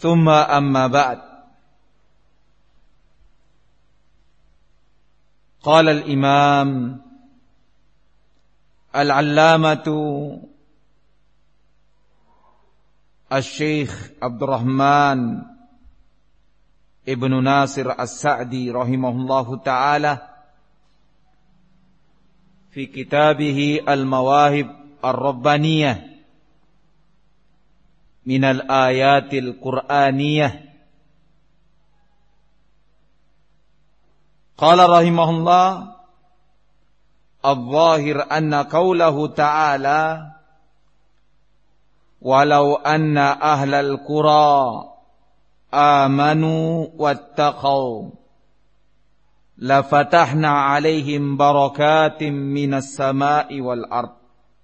Tsumma amma ba'd. Qala al-imam al-allamatu al-Syekh Abdurrahman Ibnu Nasir As-Sa'di rahimahullahu ta'ala fi kitabih al-Mawahib ar-Rabbaniyah minal ayatil Qur'aniyah. Qala rahimahullah, al-zahir anna qawlahu ta'ala walau anna ahlal qura amanu wattaqaw lafatahna alaihim barakatim minas sama'i wal ard.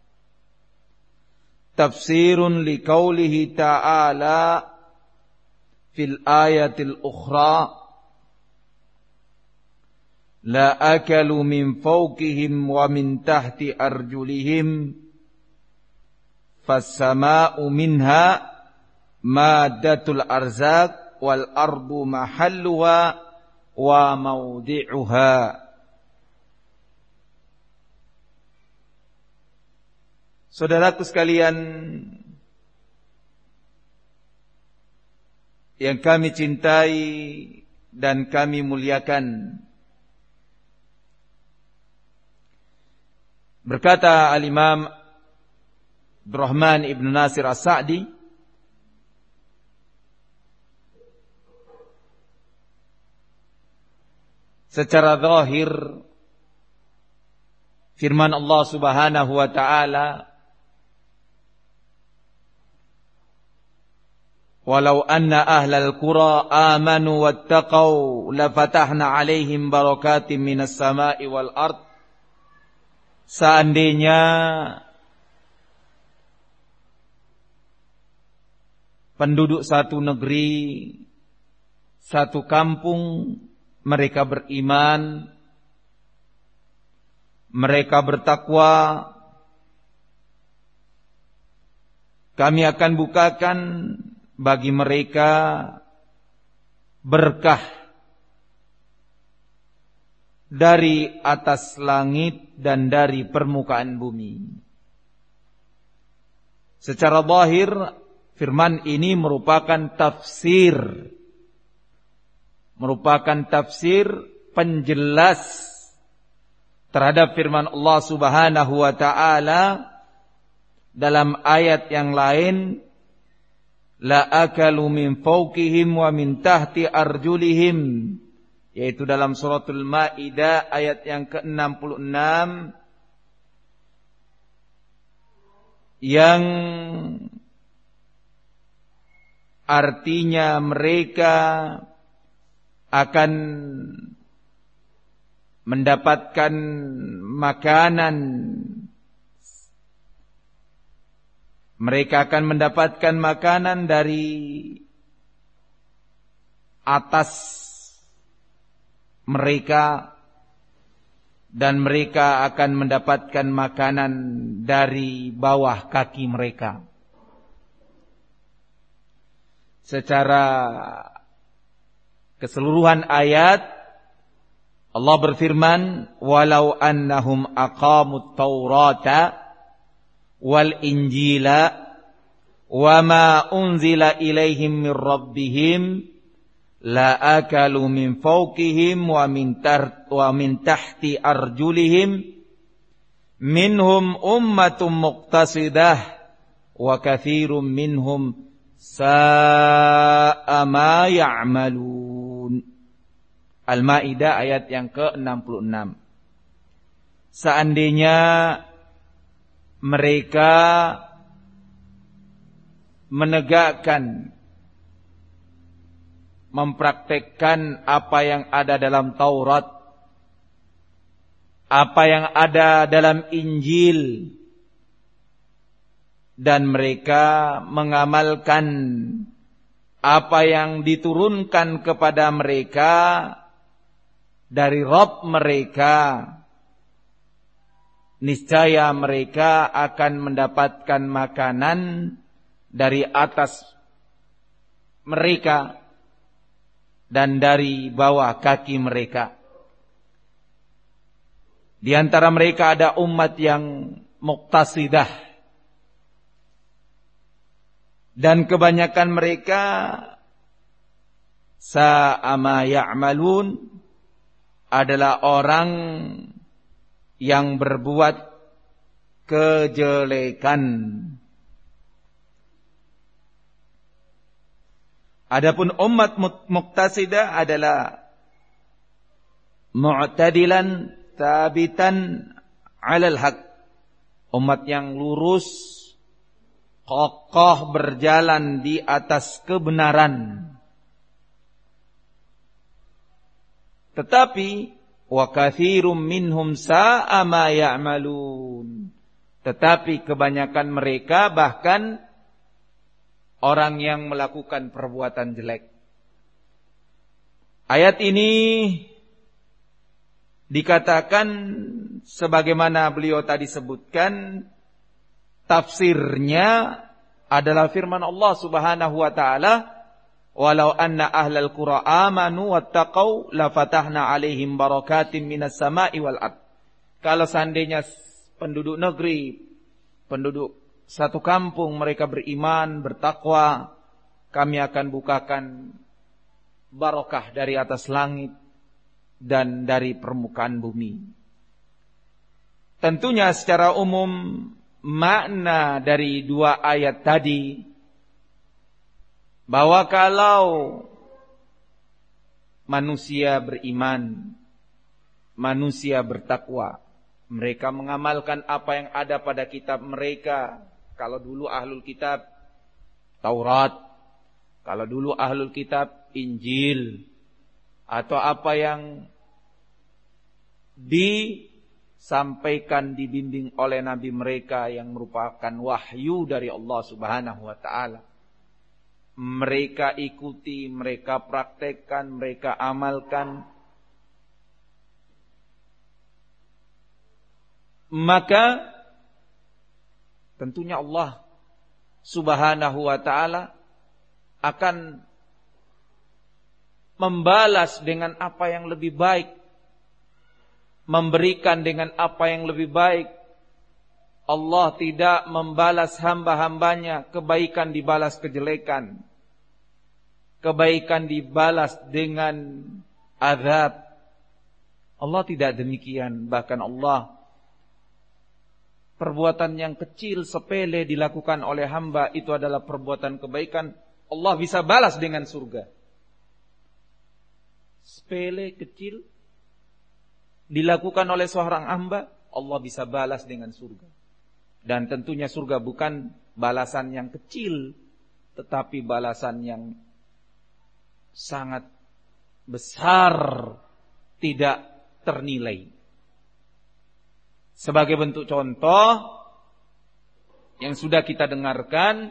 Tafsirun liqaulihi ta'ala fil ayatil ukhra la akalu min fawqihim wa min tahti arjulihim fassama'u minha maddatul arzaq wal ardu mahalluha wa mawdi'uha. Saudaraku sekalian yang kami cintai dan kami muliakan, berkata al-Imam Abdurrahman Ibnu Nasir As-Sa'di, secara zahir firman Allah Subhanahu wa taala, walau anna ahlal qura amanu wattaqau lafatahna alaihim barakatim minas sama'i wal ard. Seandainya penduduk satu negeri, satu kampung, mereka beriman, mereka bertakwa, kami akan bukakan bagi mereka berkah dari atas langit dan dari permukaan bumi. Secara zahir firman ini merupakan tafsir penjelas terhadap firman Allah Subhanahu wa taala dalam ayat yang lain, la akalu min fawqihim wa min tahti arjulihim, yaitu dalam suratul Maidah ayat yang ke-66, yang artinya mereka akan mendapatkan makanan, mereka akan mendapatkan makanan dari atas mereka, dan mereka akan mendapatkan makanan dari bawah kaki mereka. Secara keseluruhan ayat Allah berfirman, walau annahum aqamut taurata wal injila wa ma unzila ilaihim min rabbihim la akalu min fawqihim wa min tahti arjulihim minhum ummatum muqtasidah wa katsirum minhum sa'a ma ya'malun. Al-Maidah ayat yang ke-66. Seandainya mereka menegakkan, mempraktekkan apa yang ada dalam Taurat, apa yang ada dalam Injil, dan mereka mengamalkan apa yang diturunkan kepada mereka dari Rabb mereka, niscaya mereka akan mendapatkan makanan dari atas mereka dan dari bawah kaki mereka. Di antara mereka ada umat yang muqtasidah, dan kebanyakan mereka sa'a ma ya'malun, adalah orang yang berbuat kejelekan. Adapun umat muqtasidah adalah mu'tadilan tabitan 'alal haq, umat yang lurus, kokoh berjalan di atas kebenaran. Tetapi wa katsirum minhum sa'a ma ya'malun, tetapi kebanyakan mereka bahkan orang yang melakukan perbuatan jelek. Ayat ini dikatakan sebagaimana beliau tadi sebutkan, tafsirnya adalah firman Allah Subhanahu wa taala, walau anna ahlal qura amanu wattaqau lafatahna alaihim barakatim minas sama'i wal ard. Kalau seandainya penduduk negeri, penduduk satu kampung mereka beriman, bertakwa, kami akan bukakan barakah dari atas langit dan dari permukaan bumi. Tentunya secara umum makna dari dua ayat tadi, bahwa kalau manusia beriman, manusia bertakwa, mereka mengamalkan apa yang ada pada kitab mereka. Kalau dulu ahlul kitab Taurat, kalau dulu ahlul kitab Injil, atau apa yang disampaikan, dibimbing oleh nabi mereka yang merupakan wahyu dari Allah Subhanahu wa taala, mereka ikuti, mereka praktekkan, mereka amalkan, maka tentunya Allah Subhanahu wa taala akan membalas dengan apa yang lebih baik, memberikan dengan apa yang lebih baik. Allah tidak membalas hamba-hambanya kebaikan dibalas kejelekan, kebaikan dibalas dengan azab. Allah tidak demikian. Bahkan Allah, perbuatan yang kecil sepele dilakukan oleh hamba itu adalah perbuatan kebaikan, Allah bisa balas dengan surga. Sepele kecil dilakukan oleh seorang hamba, Allah bisa balas dengan surga. Dan tentunya surga bukan balasan yang kecil, tetapi balasan yang sangat besar, tidak ternilai. Sebagai bentuk contoh yang sudah kita dengarkan,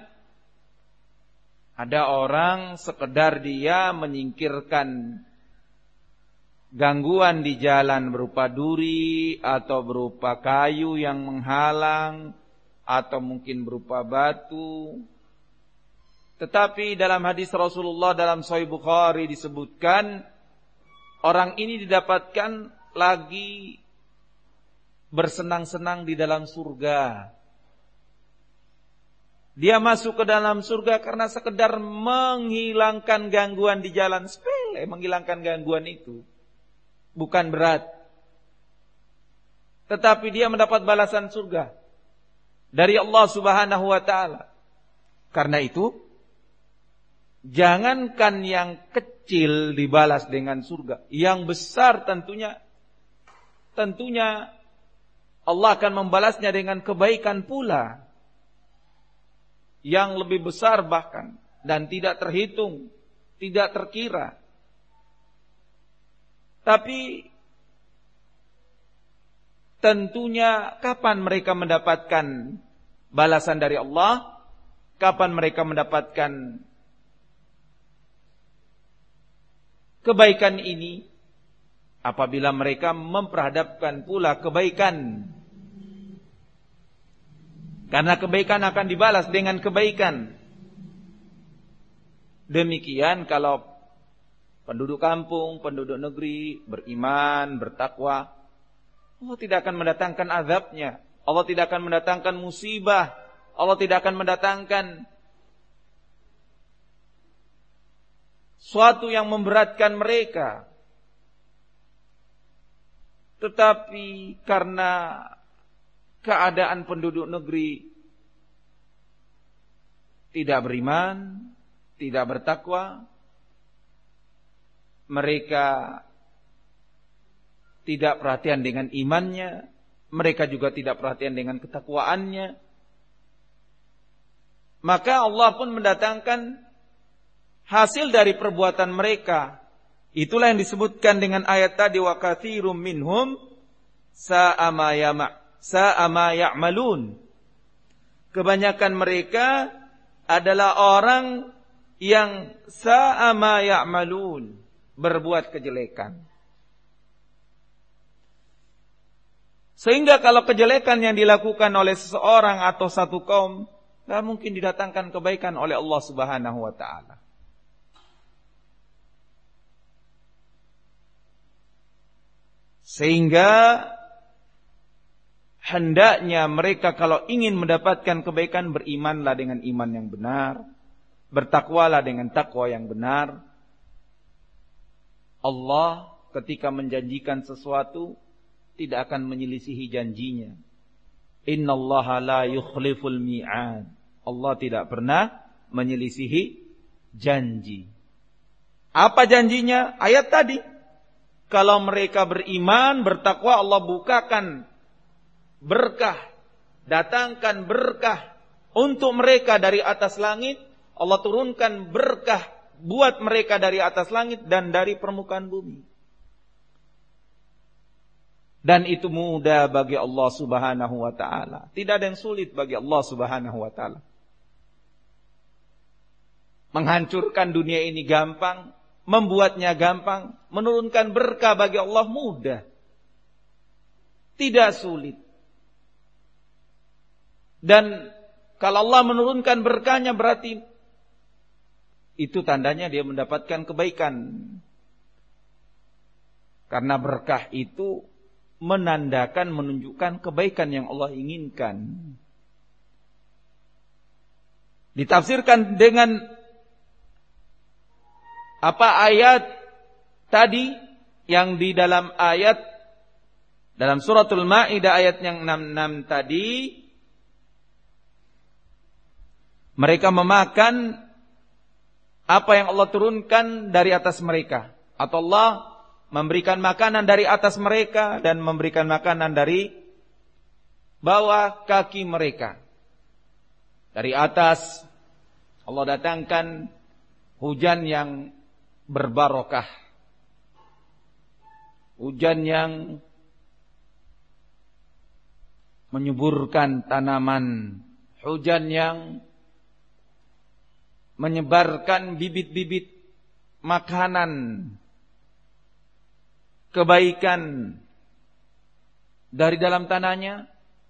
ada orang sekedar dia menyingkirkan gangguan di jalan berupa duri atau berupa kayu yang menghalang atau mungkin berupa batu. Tetapi dalam hadis Rasulullah dalam Sahih Bukhari disebutkan, orang ini didapatkan lagi bersenang-senang di dalam surga. Dia masuk ke dalam surga karena sekedar menghilangkan gangguan di jalan, sepele menghilangkan gangguan itu, bukan berat. Tetapi dia mendapat balasan surga dari Allah Subhanahu wa taala. Karena itu, jangankan yang kecil dibalas dengan surga, yang besar tentunya Allah akan membalasnya dengan kebaikan pula, yang lebih besar bahkan, dan tidak terhitung, tidak terkira. Tapi tentunya kapan mereka mendapatkan balasan dari Allah? Kapan mereka mendapatkan kebaikan ini? Apabila mereka memperhadapkan pula kebaikan. Karena kebaikan akan dibalas dengan kebaikan. Demikian kalau penduduk kampung, penduduk negeri beriman, bertakwa, Allah tidak akan mendatangkan azabnya. Allah tidak akan mendatangkan musibah. Allah tidak akan mendatangkan suatu yang memberatkan mereka. Tetapi karena keadaan penduduk negeri tidak beriman, tidak bertakwa, mereka tidak perhatian dengan imannya, mereka juga tidak perhatian dengan ketakwaannya, maka Allah pun mendatangkan hasil dari perbuatan mereka. Itulah yang disebutkan dengan ayat tadi, wa katsirum minhum sa'a ma ya'malun. Kebanyakan mereka adalah orang yang sa'a ma ya'malun, berbuat kejelekan. Sehingga kalau kejelekan yang dilakukan oleh seseorang atau satu kaum, tidak mungkin didatangkan kebaikan oleh Allah Subhanahu wa ta'ala. Sehingga hendaknya mereka kalau ingin mendapatkan kebaikan, berimanlah dengan iman yang benar, bertakwalah dengan takwa yang benar. Allah ketika menjanjikan sesuatu tidak akan menyelisihi janjinya. Innallaha la yukhliful mi'ad. Allah tidak pernah menyelisihi janji. Apa janjinya? Ayat tadi. Kalau mereka beriman, bertakwa, Allah bukakan berkah, datangkan berkah untuk mereka dari atas langit. Allah turunkan berkah buat mereka dari atas langit dan dari permukaan bumi. Dan itu mudah bagi Allah Subhanahu wa ta'ala. Tidak ada yang sulit bagi Allah Subhanahu wa ta'ala. Menghancurkan dunia ini gampang, membuatnya gampang, menurunkan berkah bagi Allah mudah. Tidak sulit. Dan kalau Allah menurunkan berkahnya berarti itu tandanya dia mendapatkan kebaikan. Karena berkah itu menandakan, menunjukkan kebaikan yang Allah inginkan. Ditafsirkan dengan apa ayat tadi yang di dalam ayat dalam suratul Maidah ayat yang 66 tadi, mereka memakan apa yang Allah turunkan dari atas mereka, atau Allah memberikan makanan dari atas mereka dan memberikan makanan dari bawah kaki mereka. Dari atas Allah datangkan hujan yang berbarokah, hujan yang menyuburkan tanaman, hujan yang menyebarkan bibit-bibit makanan, kebaikan dari dalam tanahnya.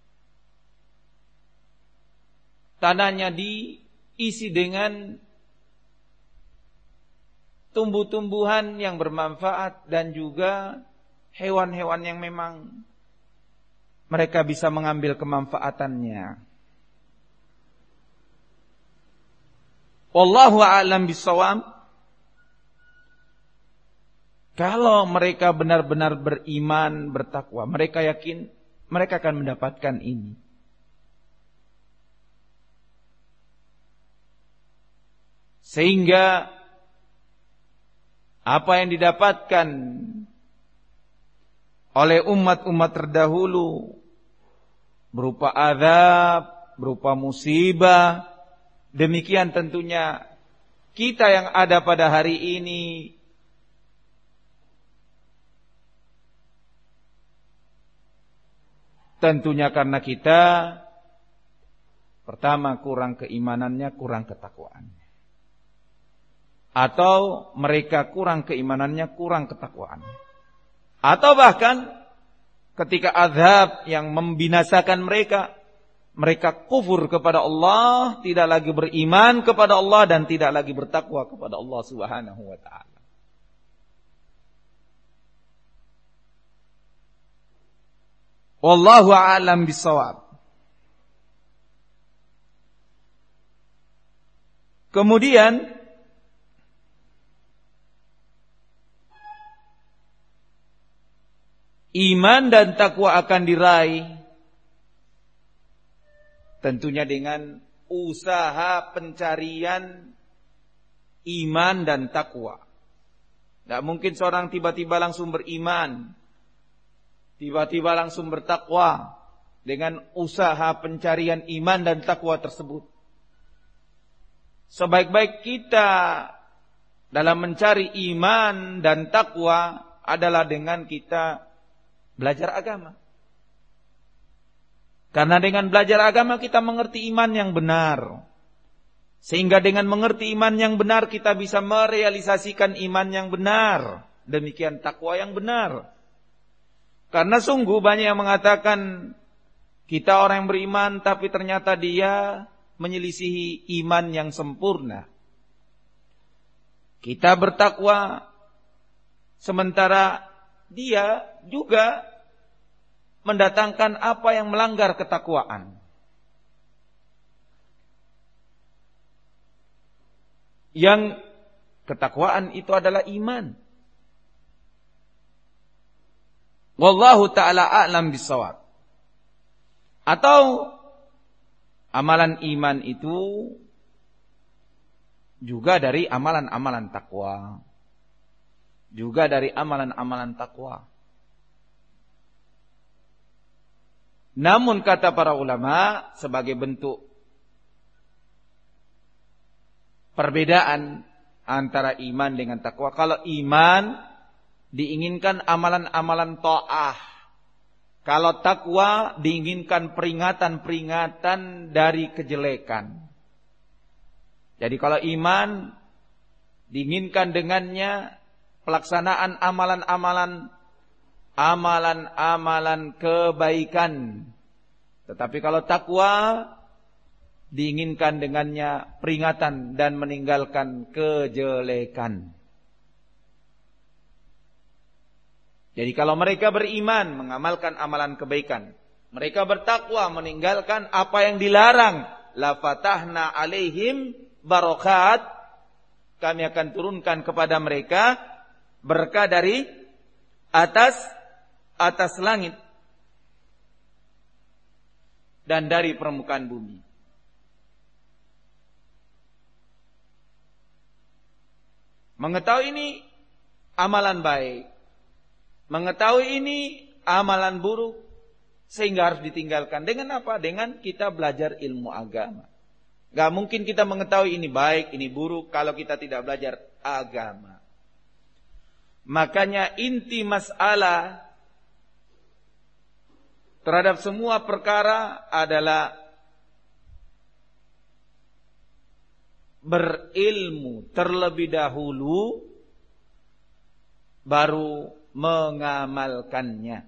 Tanahnya diisi dengan tumbuh-tumbuhan yang bermanfaat dan juga hewan-hewan yang memang mereka bisa mengambil kemanfaatannya. Wallahu a'lam bishawab. Kalau mereka benar-benar beriman, bertakwa, mereka yakin mereka akan mendapatkan ini. Sehingga apa yang didapatkan oleh umat-umat terdahulu berupa azab, berupa musibah, demikian tentunya kita yang ada pada hari ini tentunya karena kita pertama kurang keimanannya, kurang ketakwaannya. Atau mereka kurang keimanannya, kurang ketakwaannya. Atau bahkan ketika azab yang membinasakan mereka, mereka kufur kepada Allah, tidak lagi beriman kepada Allah, dan tidak lagi bertakwa kepada Allah Subhanahu wa ta'ala. Wallahu a'lam bishawab. Kemudian iman dan takwa akan diraih tentunya dengan usaha pencarian iman dan takwa. Tidak mungkin seorang tiba-tiba langsung beriman, tiba-tiba langsung bertakwa dengan usaha pencarian iman dan takwa tersebut. Sebaik-baik kita dalam mencari iman dan takwa adalah dengan kita belajar agama. Karena dengan belajar agama kita mengerti iman yang benar. Sehingga dengan mengerti iman yang benar kita bisa merealisasikan iman yang benar. Demikian takwa yang benar. Karena sungguh banyak yang mengatakan kita orang yang beriman tapi ternyata dia menyelisihi iman yang sempurna. Kita bertakwa sementara dia juga mendatangkan apa yang melanggar ketakwaan. Yang ketakwaan itu adalah iman. Wallahu ta'ala a'lam bishawab. Atau amalan iman itu juga dari amalan-amalan takwa. Juga dari amalan-amalan takwa. Namun kata para ulama sebagai bentuk perbedaan antara iman dengan takwa. Kalau iman diinginkan amalan-amalan ta'ah. Kalau takwa diinginkan peringatan-peringatan dari kejelekan. Jadi kalau iman diinginkan dengannya pelaksanaan amalan-amalan kebaikan. Tetapi kalau takwa diinginkan dengannya peringatan dan meninggalkan kejelekan. Jadi kalau mereka beriman mengamalkan amalan kebaikan, mereka bertakwa meninggalkan apa yang dilarang, la fatahna alaihim barakat, kami akan turunkan kepada mereka berkah dari atas langit dan dari permukaan bumi. Mengetahui ini amalan baik, mengetahui ini amalan buruk, sehingga harus ditinggalkan. Dengan apa? Dengan kita belajar ilmu agama. Gak mungkin kita mengetahui ini baik, ini buruk kalau kita tidak belajar agama. Makanya inti masalah terhadap semua perkara adalah berilmu terlebih dahulu, baru mengamalkannya.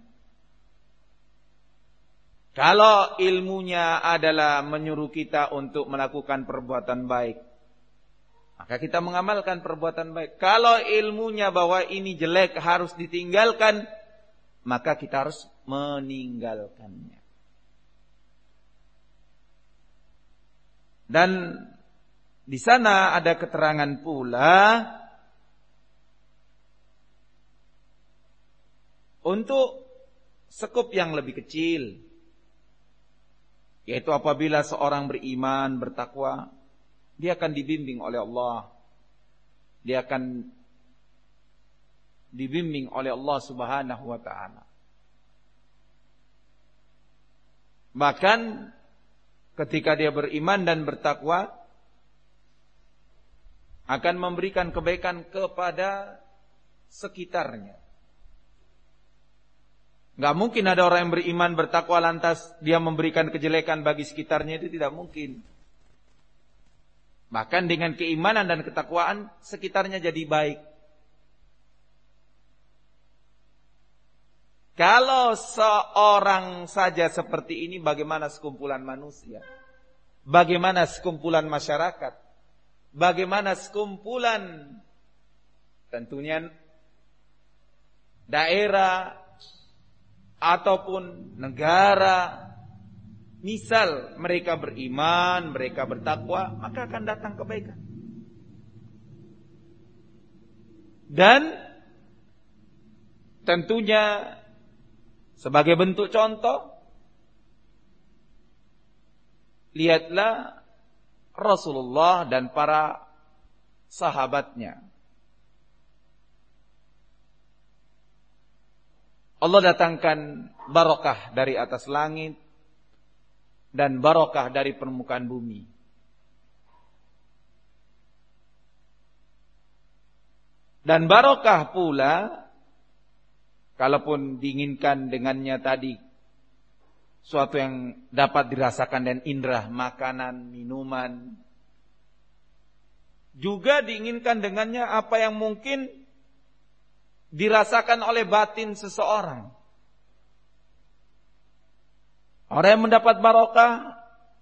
Kalau ilmunya adalah menyuruh kita untuk melakukan perbuatan baik, maka kita mengamalkan perbuatan baik. Kalau ilmunya bahwa ini jelek harus ditinggalkan, maka kita harus meninggalkannya. Dan di sana ada keterangan pula untuk skup yang lebih kecil, yaitu apabila seorang beriman, bertakwa, dia akan dibimbing oleh Allah. Dia akan dibimbing oleh Allah Subhanahu wa ta'ala. Bahkan ketika dia beriman dan bertakwa, akan memberikan kebaikan kepada sekitarnya. Gak mungkin ada orang yang beriman bertakwa lantas dia memberikan kejelekan bagi sekitarnya, itu tidak mungkin. Bahkan dengan keimanan dan ketakwaan sekitarnya jadi baik. Kalau seorang saja seperti ini, bagaimana sekumpulan manusia? Bagaimana sekumpulan masyarakat? Bagaimana sekumpulan tentunya daerah ataupun negara? Misal mereka beriman, mereka bertakwa, maka akan datang kebaikan. Dan tentunya sebagai bentuk contoh, lihatlah Rasulullah dan para sahabatnya. Allah datangkan barokah dari atas langit dan barokah dari permukaan bumi. Dan barokah pula, kalaupun diinginkan dengannya tadi suatu yang dapat dirasakan dan indera, makanan, minuman, juga diinginkan dengannya apa yang mungkin dirasakan oleh batin seseorang. Orang yang mendapat barokah,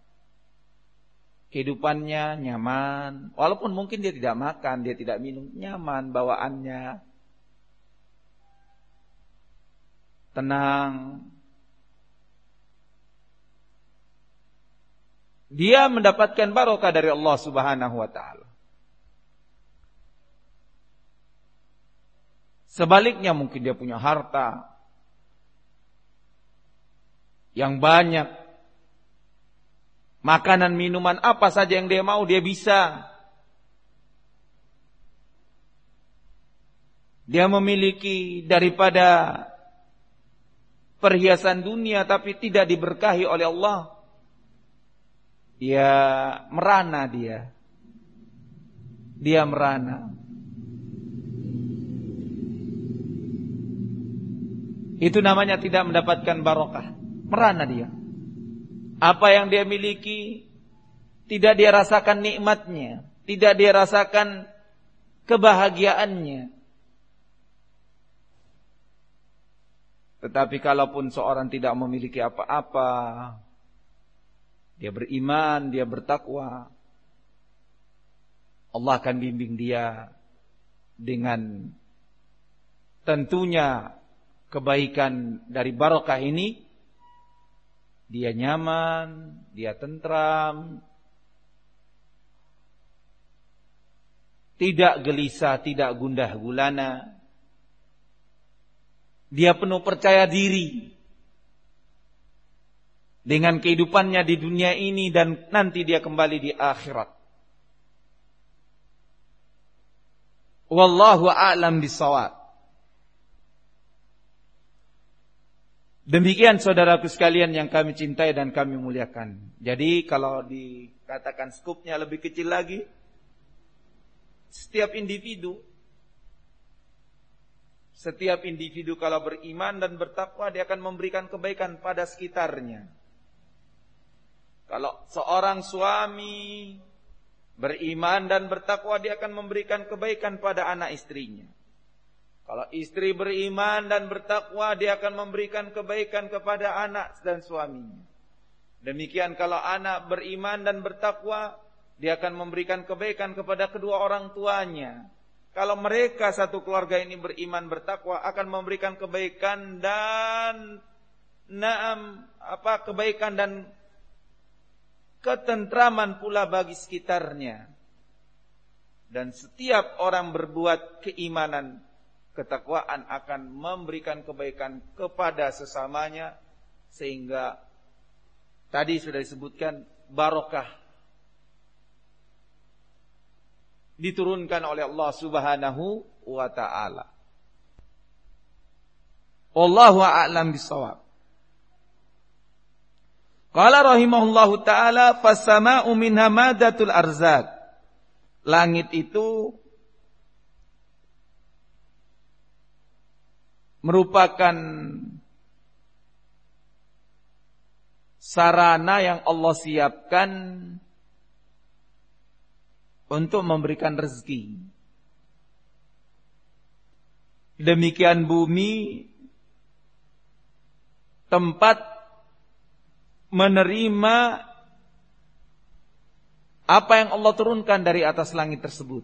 kehidupannya nyaman, walaupun mungkin dia tidak makan, dia tidak minum, nyaman bawaannya, tenang. Dia mendapatkan barokah dari Allah Subhanahu wa taala. Sebaliknya mungkin dia punya harta yang banyak, makanan, minuman, apa saja yang dia mau dia bisa. Dia memiliki daripada perhiasan dunia tapi tidak diberkahi oleh Allah. Dia merana dia. Dia merana. Itu namanya tidak mendapatkan barokah. Merana dia. Apa yang dia miliki tidak dia rasakan nikmatnya, tidak dia rasakan kebahagiaannya. Tetapi kalaupun seorang tidak memiliki apa-apa, dia beriman, dia bertakwa, Allah akan bimbing dia dengan tentunya kebaikan dari barokah ini. Dia nyaman, dia tentram, tidak gelisah, tidak gundah gulana. Dia penuh percaya diri dengan kehidupannya di dunia ini dan nanti dia kembali di akhirat. Wallahu a'lam bishawab. Demikian saudaraku sekalian yang kami cintai dan kami muliakan. Jadi kalau dikatakan skupnya lebih kecil lagi, setiap individu kalau beriman dan bertakwa, dia akan memberikan kebaikan pada sekitarnya. Kalau seorang suami beriman dan bertakwa, dia akan memberikan kebaikan pada anak istrinya. Kalau istri beriman dan bertakwa, dia akan memberikan kebaikan kepada anak dan suaminya. Demikian kalau anak beriman dan bertakwa, dia akan memberikan kebaikan kepada kedua orang tuanya. Kalau mereka satu keluarga ini beriman bertakwa, akan memberikan kebaikan dan kebaikan dan ketentraman pula bagi sekitarnya. Dan setiap orang berbuat keimanan, ketakwaan akan memberikan kebaikan kepada sesamanya, sehingga tadi sudah disebutkan barokah diturunkan oleh Allah Subhanahu wa taala. Wallahu a'lam bishawab. Qala rahimahullahu taala fas-sama'u minha madatul arzaq. Langit itu merupakan sarana yang Allah siapkan untuk memberikan rezeki. Demikian bumi tempat menerima apa yang Allah turunkan dari atas langit tersebut.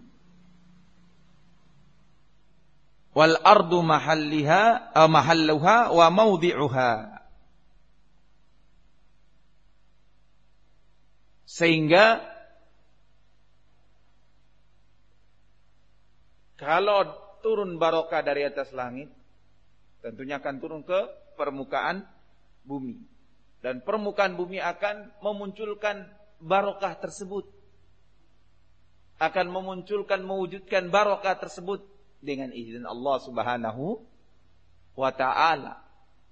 Wal ardu mahalluha wa mawdi'uha. Sehingga kalau turun barokah dari atas langit, tentunya akan turun ke permukaan bumi. Dan permukaan bumi akan memunculkan barokah tersebut. Akan memunculkan, mewujudkan barokah tersebut dengan izin Allah Subhanahu wa ta'ala.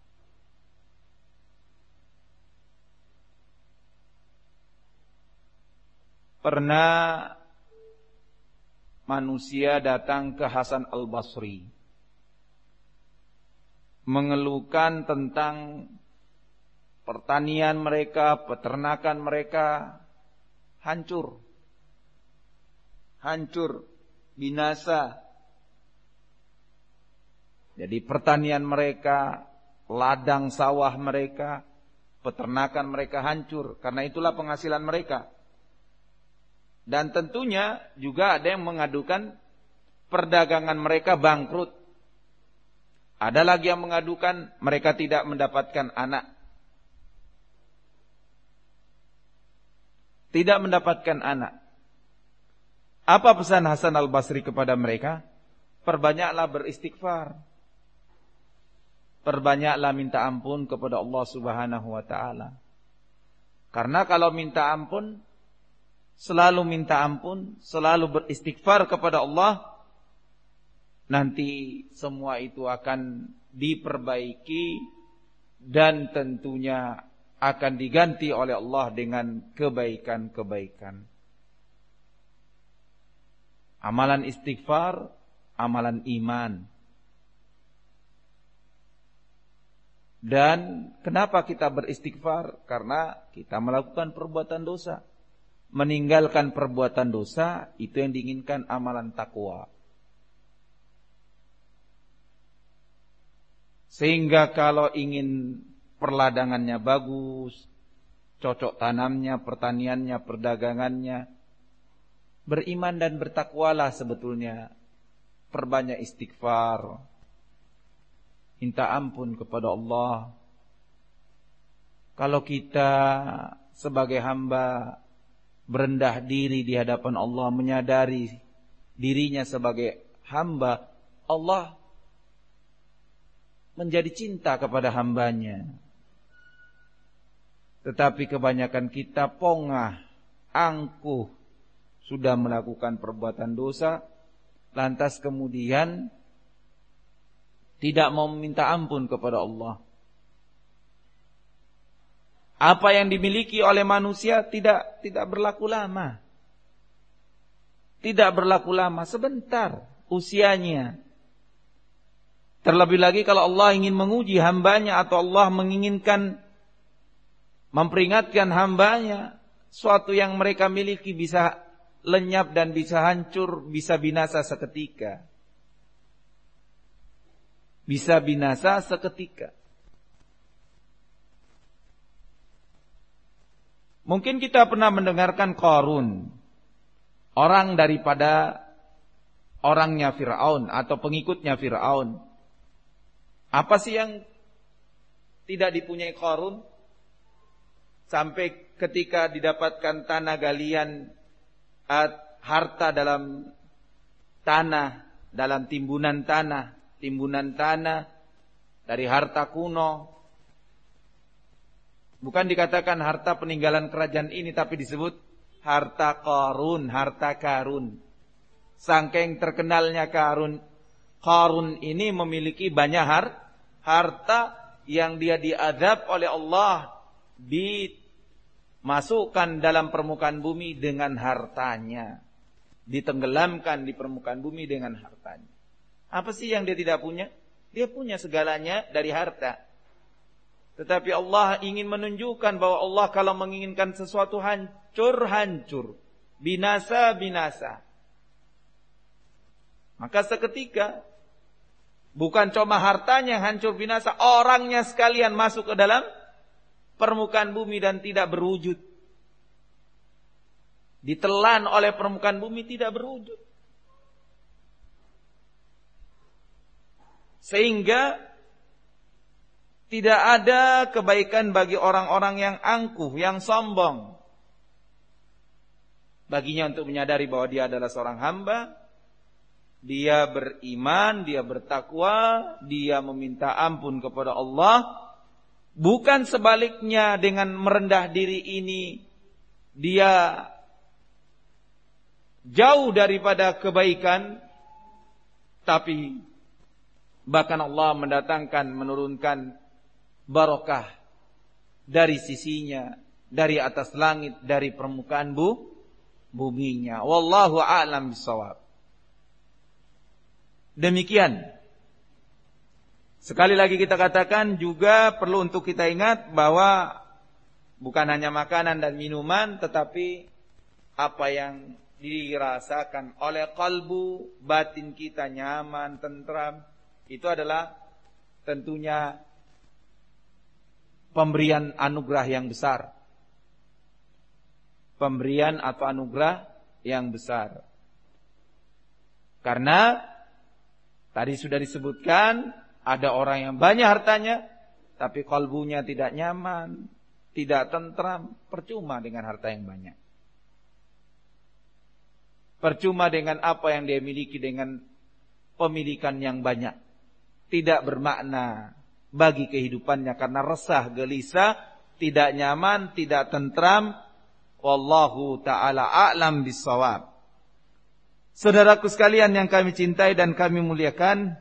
Pernah manusia datang ke Hasan al-Basri mengeluhkan tentang pertanian mereka, peternakan mereka hancur, binasa. Jadi pertanian mereka, ladang sawah mereka, peternakan mereka hancur. Karena itulah penghasilan mereka. Dan tentunya juga ada yang mengadukan perdagangan mereka bangkrut. Ada lagi yang mengadukan mereka tidak mendapatkan anak. Tidak mendapatkan anak. Apa pesan Hasan al-Basri kepada mereka? Perbanyaklah beristighfar. Perbanyaklah minta ampun kepada Allah Subhanahu wa ta'ala. Karena kalau minta ampun, selalu minta ampun, selalu beristighfar kepada Allah, nanti semua itu akan diperbaiki dan tentunya akan diganti oleh Allah dengan kebaikan-kebaikan. Amalan istighfar, amalan iman. Dan kenapa kita beristighfar? Karena kita melakukan perbuatan dosa. Meninggalkan perbuatan dosa, itu yang diinginkan amalan takwa. Sehingga kalau ingin perladangannya bagus, cocok tanamnya, pertaniannya, perdagangannya, beriman dan bertakwalah sebetulnya. Perbanyak istighfar, minta ampun kepada Allah. Kalau kita sebagai hamba berendah diri di hadapan Allah, menyadari dirinya sebagai hamba, Allah menjadi cinta kepada hambanya. Tetapi kebanyakan kita pongah, angkuh, sudah melakukan perbuatan dosa, lantas kemudian tidak mau meminta ampun kepada Allah. Apa yang dimiliki oleh manusia tidak berlaku lama. Tidak berlaku lama, sebentar usianya. Terlebih lagi kalau Allah ingin menguji hambanya atau Allah menginginkan memperingatkan hambanya, suatu yang mereka miliki bisa lenyap dan bisa hancur, bisa binasa seketika. Bisa binasa seketika. Mungkin kita pernah mendengarkan Qarun, orang daripada orangnya Fir'aun atau pengikutnya Fir'aun. Apa sih yang tidak dipunyai Qarun? Sampai ketika didapatkan tanah galian, harta dalam tanah, dalam timbunan tanah dari harta kuno. Bukan dikatakan harta peninggalan kerajaan ini, tapi disebut harta Qarun, harta karun. Saking terkenalnya Qarun ini memiliki banyak harta yang dia diadab oleh Allah, dimasukkan dalam permukaan bumi dengan hartanya, ditenggelamkan di permukaan bumi dengan hartanya. Apa sih yang dia tidak punya? Dia punya segalanya dari harta. Tetapi Allah ingin menunjukkan bahwa Allah kalau menginginkan sesuatu hancur, binasa. Maka seketika Bukan cuma hartanya yang hancur binasa, orangnya sekalian masuk ke dalam permukaan bumi dan tidak berwujud. Ditelan oleh permukaan bumi tidak berwujud. Sehingga tidak ada kebaikan bagi orang-orang yang angkuh, yang sombong. Baginya untuk menyadari bahwa dia adalah seorang hamba, dia beriman, dia bertakwa, dia meminta ampun kepada Allah. Bukan sebaliknya dengan merendah diri ini, dia jauh daripada kebaikan, tapi bahkan Allah menurunkan barokah dari sisinya, dari atas langit, dari permukaan buminya. Wallahu a'lam bishawab. Demikian. Sekali lagi kita katakan, juga perlu untuk kita ingat bahwa bukan hanya makanan dan minuman, tetapi apa yang dirasakan oleh kalbu, batin kita nyaman, tentram, itu adalah tentunya pemberian anugerah yang besar. Pemberian atau anugerah yang besar. Karena tadi sudah disebutkan, ada orang yang banyak hartanya, tapi kalbunya tidak nyaman, tidak tentram. Percuma dengan harta yang banyak. Percuma dengan apa yang dia miliki dengan pemilikan yang banyak. Tidak bermakna bagi kehidupannya karena resah, gelisah, tidak nyaman, tidak tentram. Wallahu ta'ala a'lam bissawab. Saudaraku sekalian yang kami cintai dan kami muliakan,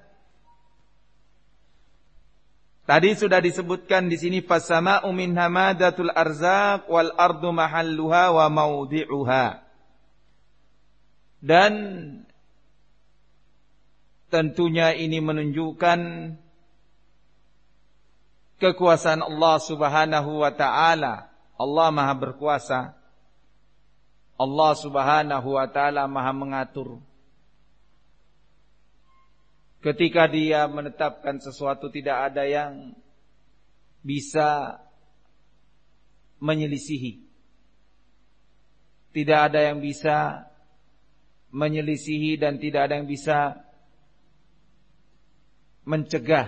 tadi sudah disebutkan di sini fasama'u min hamadatul arzaq wal ardu mahalluha wa maudi'uha. Dan tentunya ini menunjukkan kekuasaan Allah Subhanahu wa taala. Allah Maha berkuasa. Allah Subhanahu wa taala Maha mengatur. Ketika Dia menetapkan sesuatu, tidak ada yang bisa menyelisihi. Tidak ada yang bisa menyelisihi dan tidak ada yang bisa mencegah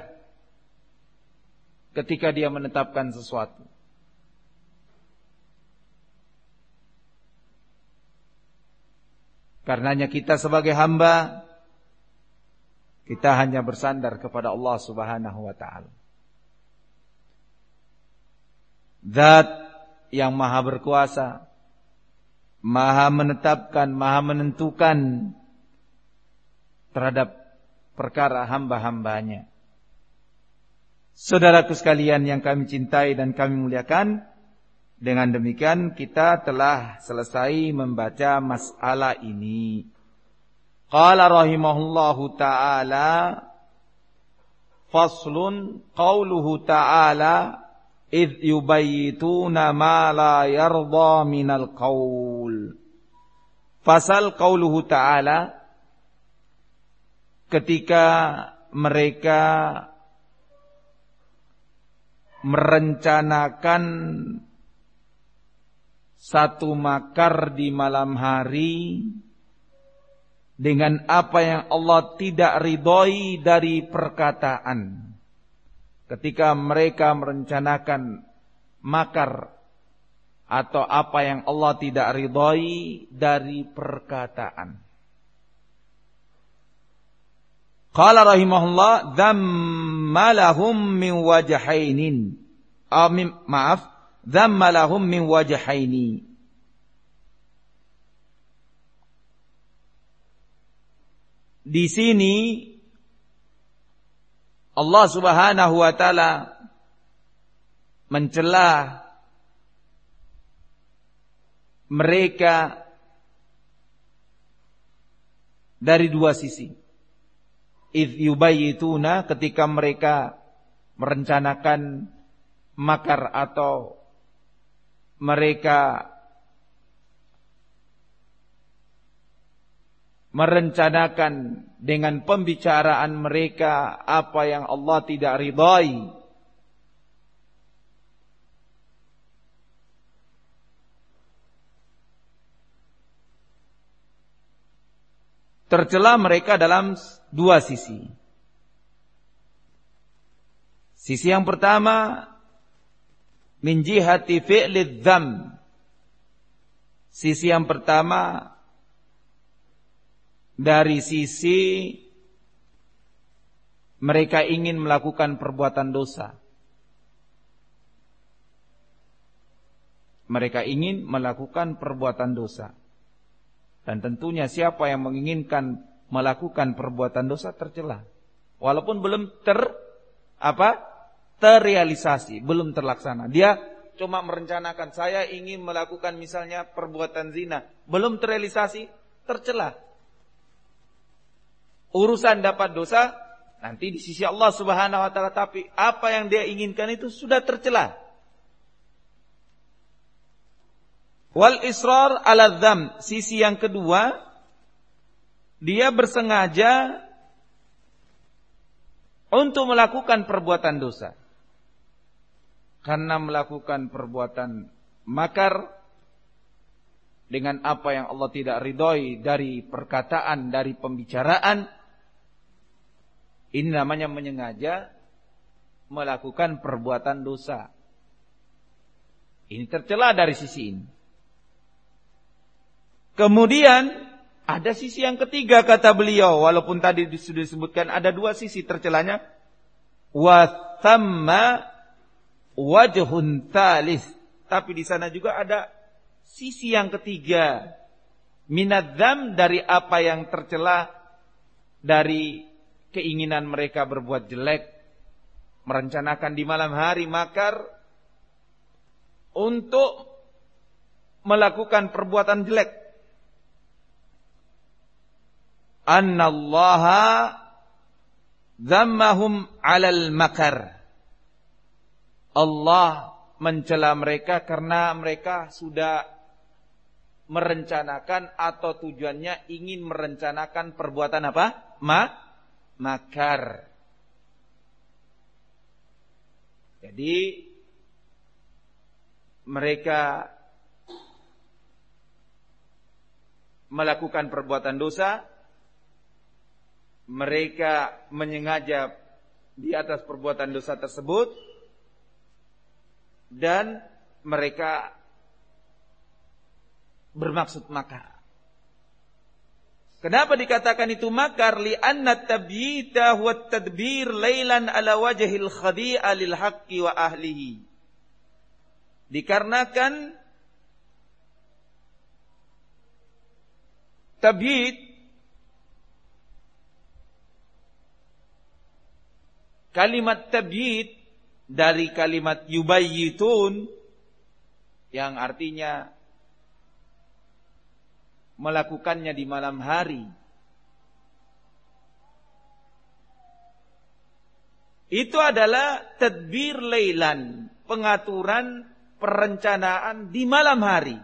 ketika Dia menetapkan sesuatu. Karenanya kita sebagai hamba, kita hanya bersandar kepada Allah Subhanahu wa taala. Zat yang Maha berkuasa, Maha menetapkan, Maha menentukan terhadap perkara hamba-hambanya. Saudaraku sekalian yang kami cintai dan kami muliakan, dengan demikian kita telah selesai membaca masalah ini. Qala rahimahullahu ta'ala, faslun qauluhu ta'ala, idh yubayyituna ma la yarda minal qaul. Fasal qauluhu ta'ala, ketika mereka merencanakan satu makar di malam hari dengan apa yang Allah tidak ridhoi dari perkataan. Ketika mereka merencanakan makar atau apa yang Allah tidak ridhoi dari perkataan. Qala rahimahullah, dhamma lahum min wajhainin. Dhamma lahum min wajhaini. Di sini Allah Subhanahu wa taala mencela mereka dari dua sisi. Idh yubayyituna, ketika mereka merencanakan makar atau mereka merencanakan dengan pembicaraan mereka apa yang Allah tidak ridhai. Tercela mereka dalam dua sisi. Sisi yang pertama, min jihati fi'lidz dzam. Sisi yang pertama dari sisi mereka ingin melakukan perbuatan dosa. Mereka ingin melakukan perbuatan dosa. Dan tentunya siapa yang menginginkan melakukan perbuatan dosa tercela. Walaupun belum terrealisasi, belum terlaksana. Dia cuma merencanakan, saya ingin melakukan misalnya perbuatan zina, belum terrealisasi, tercela. Urusan dapat dosa nanti di sisi Allah Subhanahu wa taala, tapi apa yang dia inginkan itu sudah tercela. Wal israr ala dzam, sisi yang kedua, dia bersengaja untuk melakukan perbuatan dosa. Karena melakukan perbuatan makar dengan apa yang Allah tidak ridhoi dari perkataan, dari pembicaraan, ini namanya menyengaja melakukan perbuatan dosa. Ini tercela dari sisi ini. Kemudian ada sisi yang ketiga kata beliau, walaupun tadi sudah disebutkan ada dua sisi tercelanya. Wa thamma wajhun thalits, tapi di sana juga ada sisi yang ketiga. Minadzam, dari apa yang tercela dari keinginan mereka berbuat jelek, merencanakan di malam hari makar untuk melakukan perbuatan jelek. Annallaha dhammahum 'alal makar. Allah mencela mereka karena mereka sudah merencanakan atau tujuannya ingin merencanakan perbuatan apa? Makar. Jadi mereka melakukan perbuatan dosa, mereka menyengaja di atas perbuatan dosa tersebut, dan mereka bermaksud makar. Kenapa dikatakan itu makar? Li'anna tabyita huwa tadbir lailan ala wajhil khadi'a lil haqqi wa ahlihi. Dikarenakan tabyit, kalimat tabyit dari kalimat yubayyitun yang artinya melakukannya di malam hari. Itu adalah tadbir lailan, pengaturan, perencanaan di malam hari.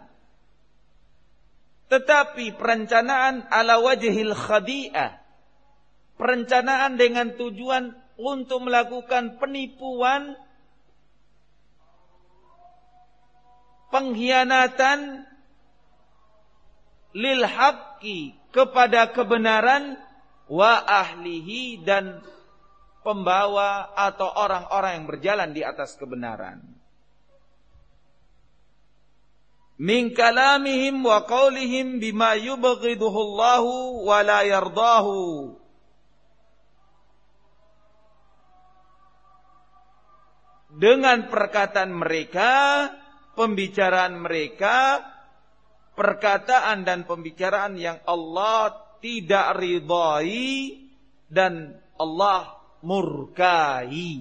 Tetapi perencanaan ala wajhil khadi'ah, perencanaan dengan tujuan untuk melakukan penipuan, pengkhianatan lil haqqi, kepada kebenaran, wa ahlihi, dan pembawa atau orang-orang yang berjalan di atas kebenaran. Min kalamihim wa qaulihim bima yubghiduhu Allahu wa la yardahu. Dengan perkataan mereka, pembicaraan mereka, perkataan dan pembicaraan yang Allah tidak ridhai dan Allah murkai.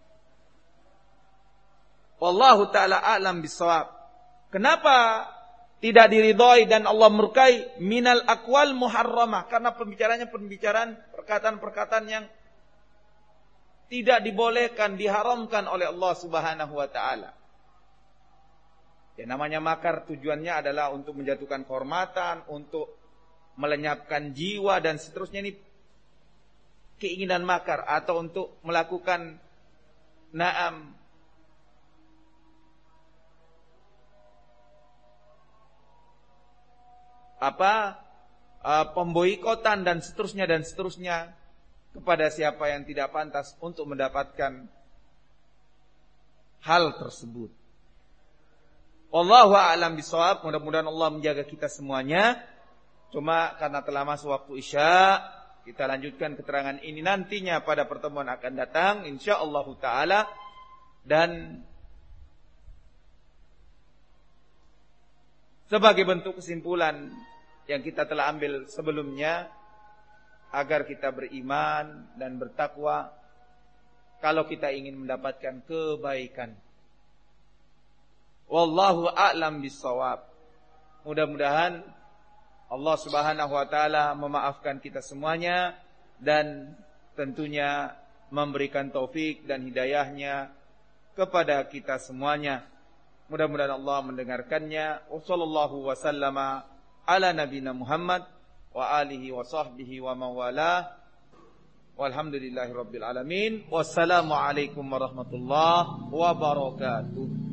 Wallahu ta'ala a'lam bissawab. Kenapa tidak diridhai dan Allah murkai? Minal aqwal muharramah, karena pembicaranya pembicaraan, perkataan-perkataan yang tidak dibolehkan, diharamkan oleh Allah Subhanahu wa ta'ala. Ya, namanya makar tujuannya adalah untuk menjatuhkan kehormatan, untuk melenyapkan jiwa dan seterusnya, ini keinginan makar, atau untuk melakukan pemboikotan dan seterusnya kepada siapa yang tidak pantas untuk mendapatkan hal tersebut. Wallahu a'lam bishawab. Mudah-mudahan Allah menjaga kita semuanya. Cuma karena telah masuk waktu Isya, kita lanjutkan keterangan ini nantinya pada pertemuan akan datang insyaallah taala. Dan sebagai bentuk kesimpulan yang kita telah ambil sebelumnya, agar kita beriman dan bertakwa kalau kita ingin mendapatkan kebaikan. Wallahu a'lam bissawab. Mudah-mudahan Allah Subhanahu wa taala memaafkan kita semuanya dan tentunya memberikan taufik dan hidayahnya kepada kita semuanya. Mudah-mudahan Allah mendengarkannya. Wassallallahu wasallama ala nabiyina Muhammad wa alihi wa sahbihi wa mawalah. Walhamdulillahi rabbil alamin. Wassalamu alaikum warahmatullahi wabarakatuh.